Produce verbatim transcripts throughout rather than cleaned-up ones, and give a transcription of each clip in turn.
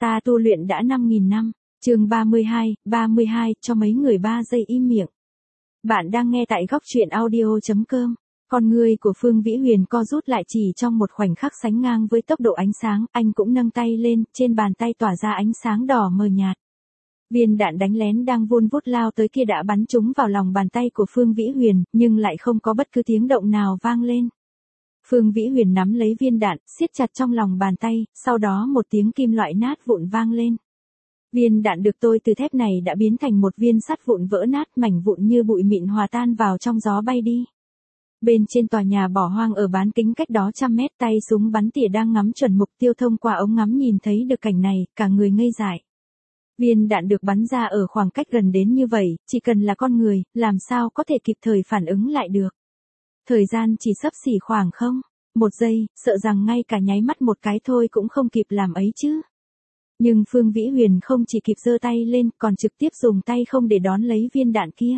Ta tu luyện đã năm nghìn năm. Chương ba mươi hai, ba mươi hai, cho mấy người ba giây im miệng. Bạn đang nghe tại góc truyện audio chấm com. Con người của Phương Vĩ Huyền co rút lại chỉ trong một khoảnh khắc sánh ngang với tốc độ ánh sáng, anh cũng nâng tay lên, trên bàn tay tỏa ra ánh sáng đỏ mờ nhạt. Viên đạn đánh lén đang vun vút lao tới kia đã bắn trúng vào lòng bàn tay của Phương Vĩ Huyền, nhưng lại không có bất cứ tiếng động nào vang lên. Phương Vĩ Huyền nắm lấy viên đạn, siết chặt trong lòng bàn tay, sau đó một tiếng kim loại nát vụn vang lên. Viên đạn được tôi từ thép này đã biến thành một viên sắt vụn vỡ nát, mảnh vụn như bụi mịn hòa tan vào trong gió bay đi. Bên trên tòa nhà bỏ hoang ở bán kính cách đó trăm mét, tay súng bắn tỉa đang ngắm chuẩn mục tiêu thông qua ống ngắm nhìn thấy được cảnh này, cả người ngây dại. Viên đạn được bắn ra ở khoảng cách gần đến như vậy, chỉ cần là con người, làm sao có thể kịp thời phản ứng lại được. Thời gian chỉ xấp xỉ khoảng không, một giây, sợ rằng ngay cả nháy mắt một cái thôi cũng không kịp làm ấy chứ. Nhưng Phương Vĩ Huyền không chỉ kịp giơ tay lên, còn trực tiếp dùng tay không để đón lấy viên đạn kia.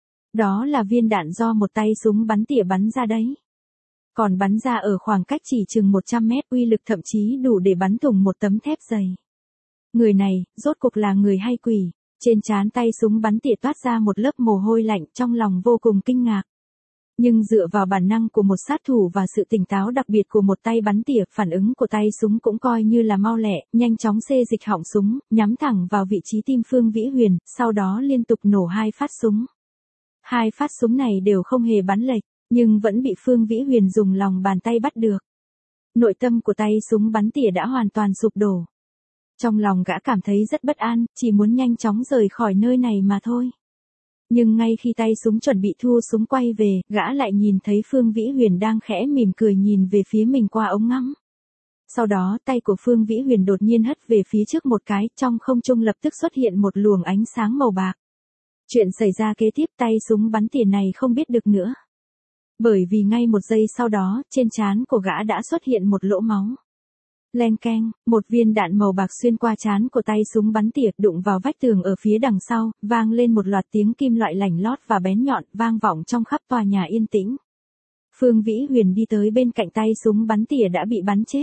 Đó là viên đạn do một tay súng bắn tỉa bắn ra đấy. Còn bắn ra ở khoảng cách chỉ chừng một trăm mét, uy lực thậm chí đủ để bắn thủng một tấm thép dày. Người này, rốt cuộc là người hay quỷ? Trên trán tay súng bắn tỉa toát ra một lớp mồ hôi lạnh, trong lòng vô cùng kinh ngạc. Nhưng dựa vào bản năng của một sát thủ và sự tỉnh táo đặc biệt của một tay bắn tỉa, phản ứng của tay súng cũng coi như là mau lẹ, nhanh chóng xê dịch họng súng, nhắm thẳng vào vị trí tim Phương Vĩ Huyền, sau đó liên tục nổ hai phát súng. Hai phát súng này đều không hề bắn lệch, nhưng vẫn bị Phương Vĩ Huyền dùng lòng bàn tay bắt được. Nội tâm của tay súng bắn tỉa đã hoàn toàn sụp đổ. Trong lòng gã cảm thấy rất bất an, chỉ muốn nhanh chóng rời khỏi nơi này mà thôi. Nhưng ngay khi tay súng chuẩn bị thu súng quay về, gã lại nhìn thấy Phương Vĩ Huyền đang khẽ mỉm cười nhìn về phía mình qua ống ngắm. Sau đó tay của Phương Vĩ Huyền đột nhiên hất về phía trước một cái, trong không trung lập tức xuất hiện một luồng ánh sáng màu bạc. Chuyện xảy ra kế tiếp, tay súng bắn tỉa này không biết được nữa. Bởi vì ngay một giây sau đó, trên trán của gã đã xuất hiện một lỗ máu. Leng keng, một viên đạn màu bạc xuyên qua trán của tay súng bắn tỉa, đụng vào vách tường ở phía đằng sau, vang lên một loạt tiếng kim loại lảnh lót và bén nhọn, vang vọng trong khắp tòa nhà yên tĩnh. Phương Vĩ Huyền đi tới bên cạnh tay súng bắn tỉa đã bị bắn chết.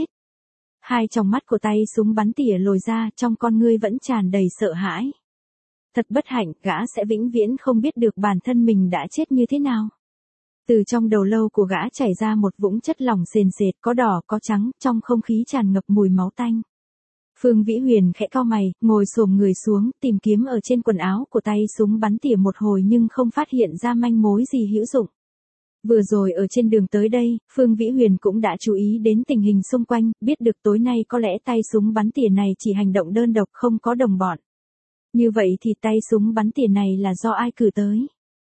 Hai tròng mắt của tay súng bắn tỉa lồi ra, trong con ngươi vẫn tràn đầy sợ hãi. Thật bất hạnh, gã sẽ vĩnh viễn không biết được bản thân mình đã chết như thế nào. Từ trong đầu lâu của gã chảy ra một vũng chất lỏng sền sệt, có đỏ có trắng, trong không khí tràn ngập mùi máu tanh. Phương Vĩ Huyền khẽ cau mày, ngồi xổm người xuống, tìm kiếm ở trên quần áo của tay súng bắn tỉa một hồi nhưng không phát hiện ra manh mối gì hữu dụng. Vừa rồi ở trên đường tới đây, Phương Vĩ Huyền cũng đã chú ý đến tình hình xung quanh, biết được tối nay có lẽ tay súng bắn tỉa này chỉ hành động đơn độc, không có đồng bọn. Như vậy thì tay súng bắn tỉa này là do ai cử tới?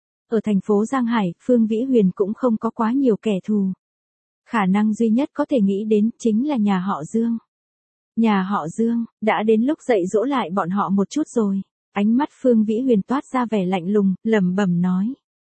Ở thành phố Giang Hải, Phương Vĩ Huyền cũng không có quá nhiều kẻ thù. Khả năng duy nhất có thể nghĩ đến chính là nhà họ Dương. Nhà họ Dương, đã đến lúc dạy dỗ lại bọn họ một chút rồi. Ánh mắt Phương Vĩ Huyền toát ra vẻ lạnh lùng, lẩm bẩm nói.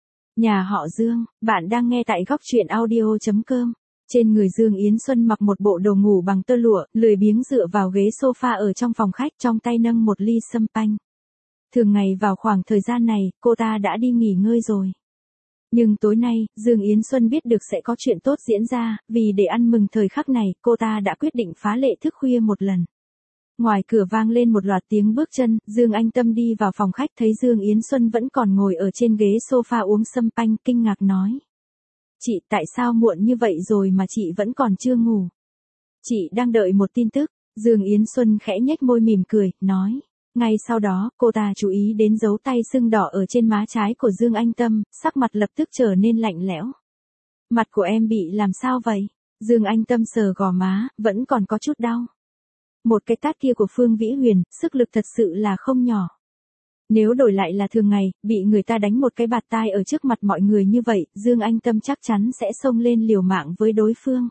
Nhà họ Dương, bạn đang nghe tại góc truyện audio chấm com. Trên người Dương Yến Xuân mặc một bộ đồ ngủ bằng tơ lụa, lười biếng dựa vào ghế sofa ở trong phòng khách, trong tay nâng một ly sâm panh. Thường ngày vào khoảng thời gian này, cô ta đã đi nghỉ ngơi rồi. Nhưng tối nay, Dương Yến Xuân biết được sẽ có chuyện tốt diễn ra, vì để ăn mừng thời khắc này, cô ta đã quyết định phá lệ thức khuya một lần. Ngoài cửa vang lên một loạt tiếng bước chân, Dương Anh Tâm đi vào phòng khách thấy Dương Yến Xuân vẫn còn ngồi ở trên ghế sofa uống sâm panh, kinh ngạc nói. Chị, tại sao muộn như vậy rồi mà chị vẫn còn chưa ngủ? Chị đang đợi một tin tức. Dương Yến Xuân khẽ nhếch môi mỉm cười, nói. Ngay sau đó, cô ta chú ý đến dấu tay sưng đỏ ở trên má trái của Dương Anh Tâm, sắc mặt lập tức trở nên lạnh lẽo. Mặt của em bị làm sao vậy? Dương Anh Tâm sờ gò má, vẫn còn có chút đau. Một cái tát kia của Phương Vĩ Huyền, sức lực thật sự là không nhỏ. Nếu đổi lại là thường ngày, bị người ta đánh một cái bạt tai ở trước mặt mọi người như vậy, Dương Anh Tâm chắc chắn sẽ xông lên liều mạng với đối phương.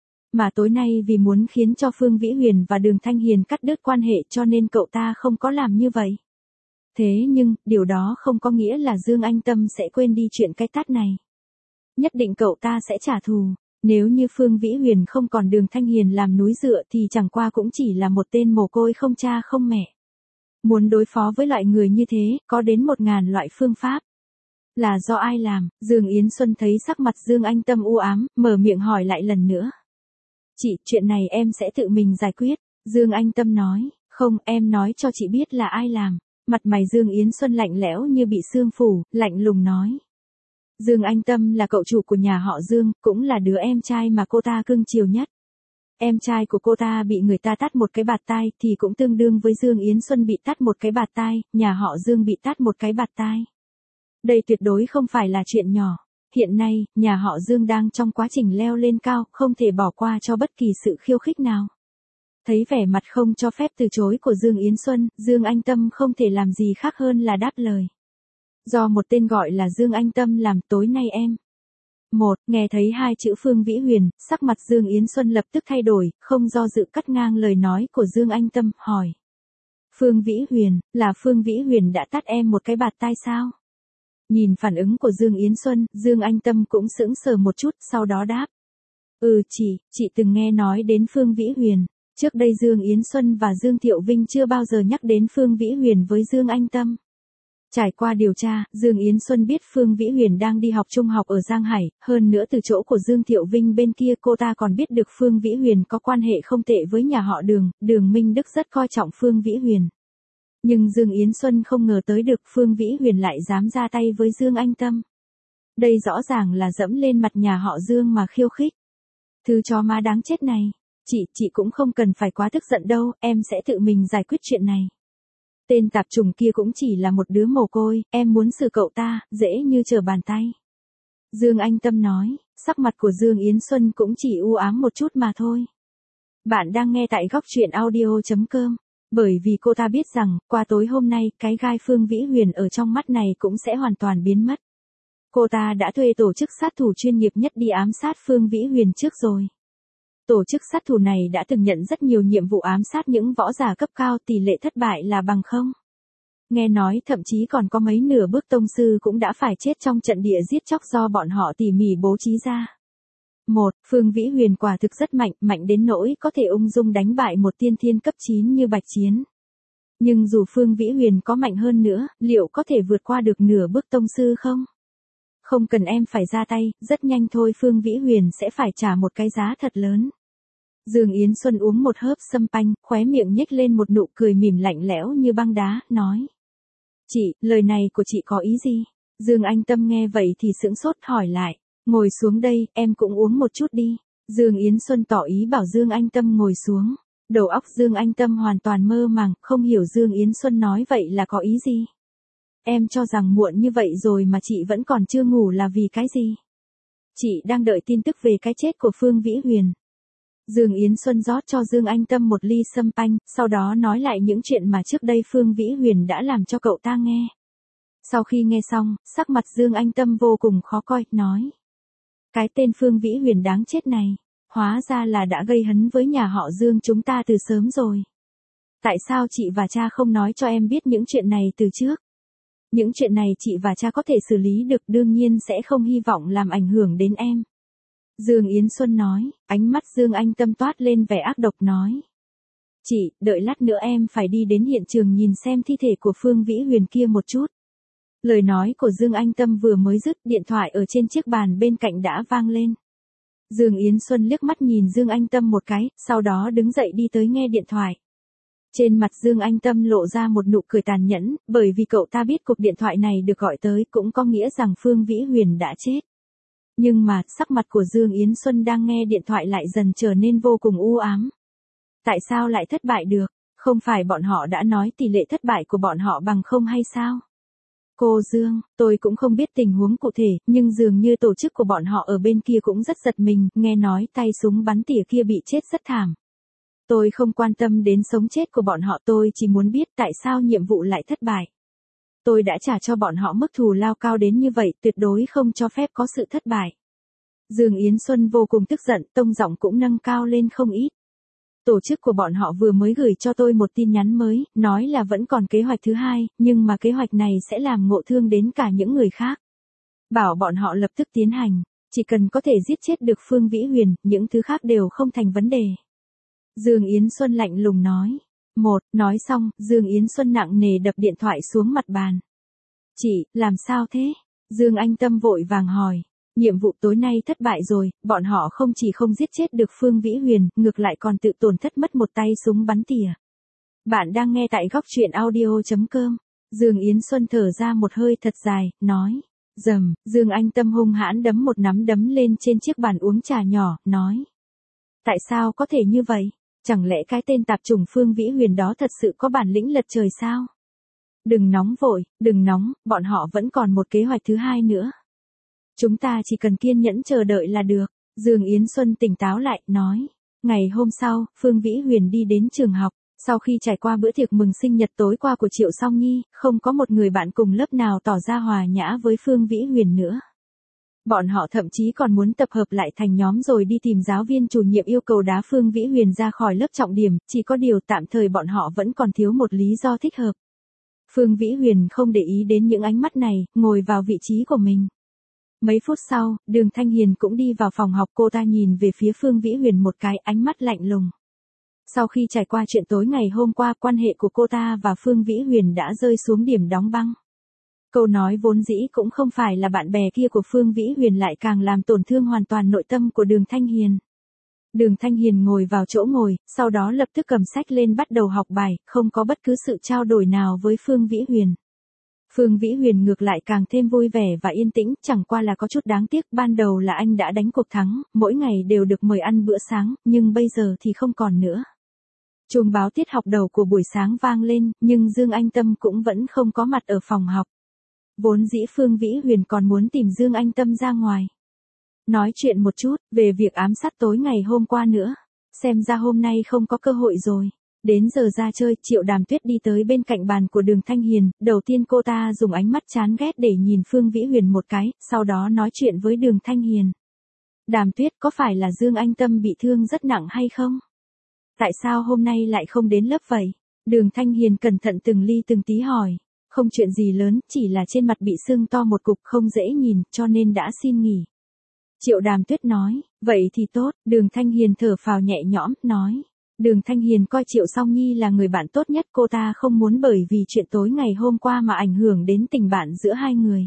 Mà tối nay vì muốn khiến cho Phương Vĩ Huyền và Đường Thanh Hiền cắt đứt quan hệ cho nên cậu ta không có làm như vậy. Thế nhưng, điều đó không có nghĩa là Dương Anh Tâm sẽ quên đi chuyện cái tát này. Nhất định cậu ta sẽ trả thù. Nếu như Phương Vĩ Huyền không còn Đường Thanh Hiền làm núi dựa thì chẳng qua cũng chỉ là một tên mồ côi không cha không mẹ. Muốn đối phó với loại người như thế, có đến một ngàn loại phương pháp. Là do ai làm? Dương Yến Xuân thấy sắc mặt Dương Anh Tâm u ám, mở miệng hỏi lại lần nữa. Chị, chuyện này em sẽ tự mình giải quyết. Dương Anh Tâm nói, Không, em nói cho chị biết là ai làm. Mặt mày Dương Yến Xuân lạnh lẽo như bị sương phủ, lạnh lùng nói. Dương Anh Tâm là cậu chủ của nhà họ Dương, cũng là đứa em trai mà cô ta cưng chiều nhất. Em trai của cô ta bị người ta tát một cái bạt tai thì cũng tương đương với Dương Yến Xuân bị tát một cái bạt tai, nhà họ Dương bị tát một cái bạt tai. Đây tuyệt đối không phải là chuyện nhỏ. Hiện nay, nhà họ Dương đang trong quá trình leo lên cao, không thể bỏ qua cho bất kỳ sự khiêu khích nào. Thấy vẻ mặt không cho phép từ chối của Dương Yến Xuân, Dương Anh Tâm không thể làm gì khác hơn là đáp lời. Do một tên gọi là Dương Anh Tâm làm tối nay em. Một, nghe thấy hai chữ Phương Vĩ Huyền, sắc mặt Dương Yến Xuân lập tức thay đổi, không do dự cắt ngang lời nói của Dương Anh Tâm, hỏi. Phương Vĩ Huyền, là Phương Vĩ Huyền đã tát em một cái bạt tai sao? Nhìn phản ứng của Dương Yến Xuân, Dương Anh Tâm cũng sững sờ một chút, sau đó đáp. Ừ chị, chị từng nghe nói đến Phương Vĩ Huyền. Trước đây Dương Yến Xuân và Dương Thiệu Vinh chưa bao giờ nhắc đến Phương Vĩ Huyền với Dương Anh Tâm. Trải qua điều tra, Dương Yến Xuân biết Phương Vĩ Huyền đang đi học trung học ở Giang Hải, hơn nữa từ chỗ của Dương Thiệu Vinh bên kia cô ta còn biết được Phương Vĩ Huyền có quan hệ không tệ với nhà họ Đường, Đường Minh Đức rất coi trọng Phương Vĩ Huyền. Nhưng Dương Yến Xuân không ngờ tới được Phương Vĩ Huyền lại dám ra tay với Dương Anh Tâm. Đây rõ ràng là dẫm lên mặt nhà họ Dương mà khiêu khích. Thứ chó má đáng chết này, chị, chị cũng không cần phải quá tức giận đâu, em sẽ tự mình giải quyết chuyện này. Tên tạp chủng kia cũng chỉ là một đứa mồ côi, em muốn xử cậu ta, dễ như trở bàn tay. Dương Anh Tâm nói, sắc mặt của Dương Yến Xuân cũng chỉ u ám một chút mà thôi. Bạn đang nghe tại góc truyện audio chấm com. Bởi vì cô ta biết rằng, qua tối hôm nay, cái gai Phương Vĩ Huyền ở trong mắt này cũng sẽ hoàn toàn biến mất. Cô ta đã thuê tổ chức sát thủ chuyên nghiệp nhất đi ám sát Phương Vĩ Huyền trước rồi. Tổ chức sát thủ này đã từng nhận rất nhiều nhiệm vụ ám sát những võ giả cấp cao, tỷ lệ thất bại là bằng không. Nghe nói thậm chí còn có mấy nửa bước tông sư cũng đã phải chết trong trận địa giết chóc do bọn họ tỉ mỉ bố trí ra. Một, Phương Vĩ Huyền quả thực rất mạnh, mạnh đến nỗi có thể ung dung đánh bại một tiên thiên cấp chín như Bạch Chiến. Nhưng dù Phương Vĩ Huyền có mạnh hơn nữa, liệu có thể vượt qua được nửa bước tông sư không? Không cần em phải ra tay, rất nhanh thôi Phương Vĩ Huyền sẽ phải trả một cái giá thật lớn. Dương Yến Xuân uống một hớp sâm panh, khóe miệng nhếch lên một nụ cười mỉm lạnh lẽo như băng đá, nói. Chị, lời này của chị có ý gì? Dương Anh Tâm nghe vậy thì sững sốt hỏi lại. Ngồi xuống đây, em cũng uống một chút đi. Dương Yến Xuân tỏ ý bảo Dương Anh Tâm ngồi xuống. Đầu óc Dương Anh Tâm hoàn toàn mơ màng, không hiểu Dương Yến Xuân nói vậy là có ý gì. Em cho rằng muộn như vậy rồi mà chị vẫn còn chưa ngủ là vì cái gì? Chị đang đợi tin tức về cái chết của Phương Vĩ Huyền. Dương Yến Xuân rót cho Dương Anh Tâm một ly sâm panh, sau đó nói lại những chuyện mà trước đây Phương Vĩ Huyền đã làm cho cậu ta nghe. Sau khi nghe xong, sắc mặt Dương Anh Tâm vô cùng khó coi, nói. Cái tên Phương Vĩ Huyền đáng chết này, hóa ra là đã gây hấn với nhà họ Dương chúng ta từ sớm rồi. Tại sao chị và cha không nói cho em biết những chuyện này từ trước? Những chuyện này chị và cha có thể xử lý được, đương nhiên sẽ không hy vọng làm ảnh hưởng đến em. Dương Yến Xuân nói, ánh mắt Dương Anh Tâm toát lên vẻ ác độc nói. Chị, đợi lát nữa em phải đi đến hiện trường nhìn xem thi thể của Phương Vĩ Huyền kia một chút. Lời nói của Dương Anh Tâm vừa mới dứt, điện thoại ở trên chiếc bàn bên cạnh đã vang lên. Dương Yến Xuân liếc mắt nhìn Dương Anh Tâm một cái, sau đó đứng dậy đi tới nghe điện thoại. Trên mặt Dương Anh Tâm lộ ra một nụ cười tàn nhẫn, bởi vì cậu ta biết cuộc điện thoại này được gọi tới cũng có nghĩa rằng Phương Vĩ Huyền đã chết. Nhưng mà, sắc mặt của Dương Yến Xuân đang nghe điện thoại lại dần trở nên vô cùng u ám. Tại sao lại thất bại được? Không phải bọn họ đã nói tỷ lệ thất bại của bọn họ bằng không hay sao? Cô Dương, tôi cũng không biết tình huống cụ thể, nhưng dường như tổ chức của bọn họ ở bên kia cũng rất giật mình, nghe nói tay súng bắn tỉa kia bị chết rất thảm. Tôi không quan tâm đến sống chết của bọn họ, tôi chỉ muốn biết tại sao nhiệm vụ lại thất bại. Tôi đã trả cho bọn họ mức thù lao cao đến như vậy, tuyệt đối không cho phép có sự thất bại. Dương Yến Xuân vô cùng tức giận, tông giọng cũng nâng cao lên không ít. Tổ chức của bọn họ vừa mới gửi cho tôi một tin nhắn mới, nói là vẫn còn kế hoạch thứ hai, nhưng mà kế hoạch này sẽ làm ngộ thương đến cả những người khác. Bảo bọn họ lập tức tiến hành, chỉ cần có thể giết chết được Phương Vĩ Huyền, những thứ khác đều không thành vấn đề. Dương Yến Xuân lạnh lùng nói. Một, nói xong, Dương Yến Xuân nặng nề đập điện thoại xuống mặt bàn. Chị, làm sao thế? Dương Anh Tâm vội vàng hỏi. Nhiệm vụ tối nay thất bại rồi, bọn họ không chỉ không giết chết được Phương Vĩ Huyền, ngược lại còn tự tổn thất mất một tay súng bắn tỉa. Bạn đang nghe tại góc truyện audio.com. Dương Yến Xuân thở ra một hơi thật dài, nói. Dầm, Dương Anh Tâm hung hãn đấm một nắm đấm lên trên chiếc bàn uống trà nhỏ, nói. Tại sao có thể như vậy? Chẳng lẽ cái tên tạp chủng Phương Vĩ Huyền đó thật sự có bản lĩnh lật trời sao? Đừng nóng vội, đừng nóng, bọn họ vẫn còn một kế hoạch thứ hai nữa. Chúng ta chỉ cần kiên nhẫn chờ đợi là được. Dương Yến Xuân tỉnh táo lại, nói. Ngày hôm sau, Phương Vĩ Huyền đi đến trường học. Sau khi trải qua bữa tiệc mừng sinh nhật tối qua của Triệu Song Nhi, không có một người bạn cùng lớp nào tỏ ra hòa nhã với Phương Vĩ Huyền nữa. Bọn họ thậm chí còn muốn tập hợp lại thành nhóm rồi đi tìm giáo viên chủ nhiệm yêu cầu đá Phương Vĩ Huyền ra khỏi lớp trọng điểm, chỉ có điều tạm thời bọn họ vẫn còn thiếu một lý do thích hợp. Phương Vĩ Huyền không để ý đến những ánh mắt này, ngồi vào vị trí của mình. Mấy phút sau, Đường Thanh Hiền cũng đi vào phòng học, cô ta nhìn về phía Phương Vĩ Huyền một cái, ánh mắt lạnh lùng. Sau khi trải qua chuyện tối ngày hôm qua, quan hệ của cô ta và Phương Vĩ Huyền đã rơi xuống điểm đóng băng. Câu nói vốn dĩ cũng không phải là bạn bè kia của Phương Vĩ Huyền lại càng làm tổn thương hoàn toàn nội tâm của Đường Thanh Hiền. Đường Thanh Hiền ngồi vào chỗ ngồi, sau đó lập tức cầm sách lên bắt đầu học bài, không có bất cứ sự trao đổi nào với Phương Vĩ Huyền. Phương Vĩ Huyền ngược lại càng thêm vui vẻ và yên tĩnh, chẳng qua là có chút đáng tiếc, ban đầu là anh đã đánh cuộc thắng, mỗi ngày đều được mời ăn bữa sáng, nhưng bây giờ thì không còn nữa. Chuông báo tiết học đầu của buổi sáng vang lên, nhưng Dương Anh Tâm cũng vẫn không có mặt ở phòng học. Vốn dĩ Phương Vĩ Huyền còn muốn tìm Dương Anh Tâm ra ngoài. Nói chuyện một chút, về việc ám sát tối ngày hôm qua nữa. Xem ra hôm nay không có cơ hội rồi. Đến giờ ra chơi, Triệu Đàm Tuyết đi tới bên cạnh bàn của Đường Thanh Hiền. Đầu tiên cô ta dùng ánh mắt chán ghét để nhìn Phương Vĩ Huyền một cái, sau đó nói chuyện với Đường Thanh Hiền. Đàm Tuyết, có phải là Dương Anh Tâm bị thương rất nặng hay không? Tại sao hôm nay lại không đến lớp vậy? Đường Thanh Hiền cẩn thận từng ly từng tí hỏi. Không chuyện gì lớn, chỉ là trên mặt bị sưng to một cục không dễ nhìn, cho nên đã xin nghỉ. Triệu Đàm Tuyết nói, vậy thì tốt. Đường Thanh Hiền thở phào nhẹ nhõm, nói. Đường Thanh Hiền coi Triệu Song Nhi là người bạn tốt nhất, cô ta không muốn bởi vì chuyện tối ngày hôm qua mà ảnh hưởng đến tình bạn giữa hai người.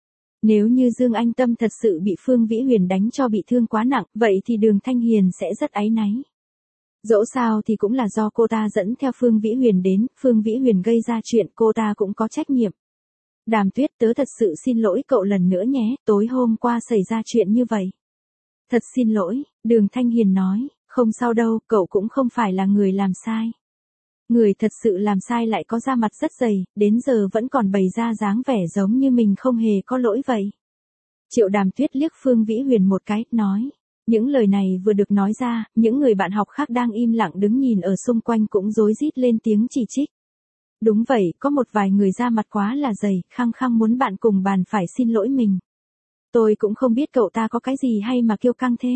Nếu như Dương Anh Tâm thật sự bị Phương Vĩ Huyền đánh cho bị thương quá nặng, vậy thì Đường Thanh Hiền sẽ rất áy náy. Dẫu sao thì cũng là do cô ta dẫn theo Phương Vĩ Huyền đến, Phương Vĩ Huyền gây ra chuyện, cô ta cũng có trách nhiệm. Đàm Tuyết, tớ thật sự xin lỗi cậu lần nữa nhé, tối hôm qua xảy ra chuyện như vậy. Thật xin lỗi, Đường Thanh Hiền nói, không sao đâu, cậu cũng không phải là người làm sai. Người thật sự làm sai lại có da mặt rất dày, đến giờ vẫn còn bày ra dáng vẻ giống như mình không hề có lỗi vậy. Triệu Đàm Tuyết liếc Phương Vĩ Huyền một cái, nói. Những lời này vừa được nói ra, những người bạn học khác đang im lặng đứng nhìn ở xung quanh cũng rối rít lên tiếng chỉ trích. Đúng vậy, có một vài người da mặt quá là dày, khăng khăng muốn bạn cùng bàn phải xin lỗi mình. Tôi cũng không biết cậu ta có cái gì hay mà kiêu căng thế.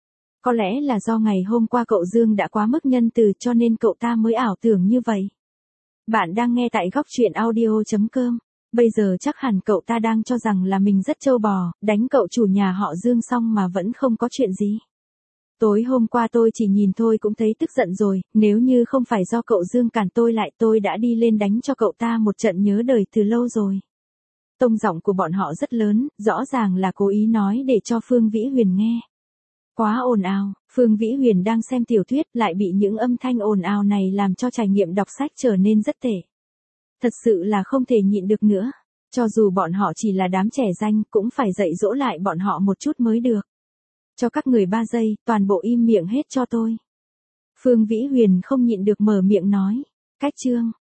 Có lẽ là do ngày hôm qua cậu Dương đã quá mức nhân từ cho nên cậu ta mới ảo tưởng như vậy. Bạn đang nghe tại góc truyện audio.com. Bây giờ chắc hẳn cậu ta đang cho rằng là mình rất trâu bò, đánh cậu chủ nhà họ Dương xong mà vẫn không có chuyện gì. Tối hôm qua tôi chỉ nhìn thôi cũng thấy tức giận rồi, nếu như không phải do cậu Dương cản tôi lại tôi đã đi lên đánh cho cậu ta một trận nhớ đời từ lâu rồi. Tông giọng của bọn họ rất lớn, rõ ràng là cố ý nói để cho Phương Vĩ Huyền nghe. Quá ồn ào, Phương Vĩ Huyền đang xem tiểu thuyết lại bị những âm thanh ồn ào này làm cho trải nghiệm đọc sách trở nên rất tệ. Thật sự là không thể nhịn được nữa. Cho dù bọn họ chỉ là đám trẻ danh cũng phải dạy dỗ lại bọn họ một chút mới được. Cho các người ba giây, toàn bộ im miệng hết cho tôi. Phương Vĩ Huyền không nhịn được mở miệng nói. Cách chương.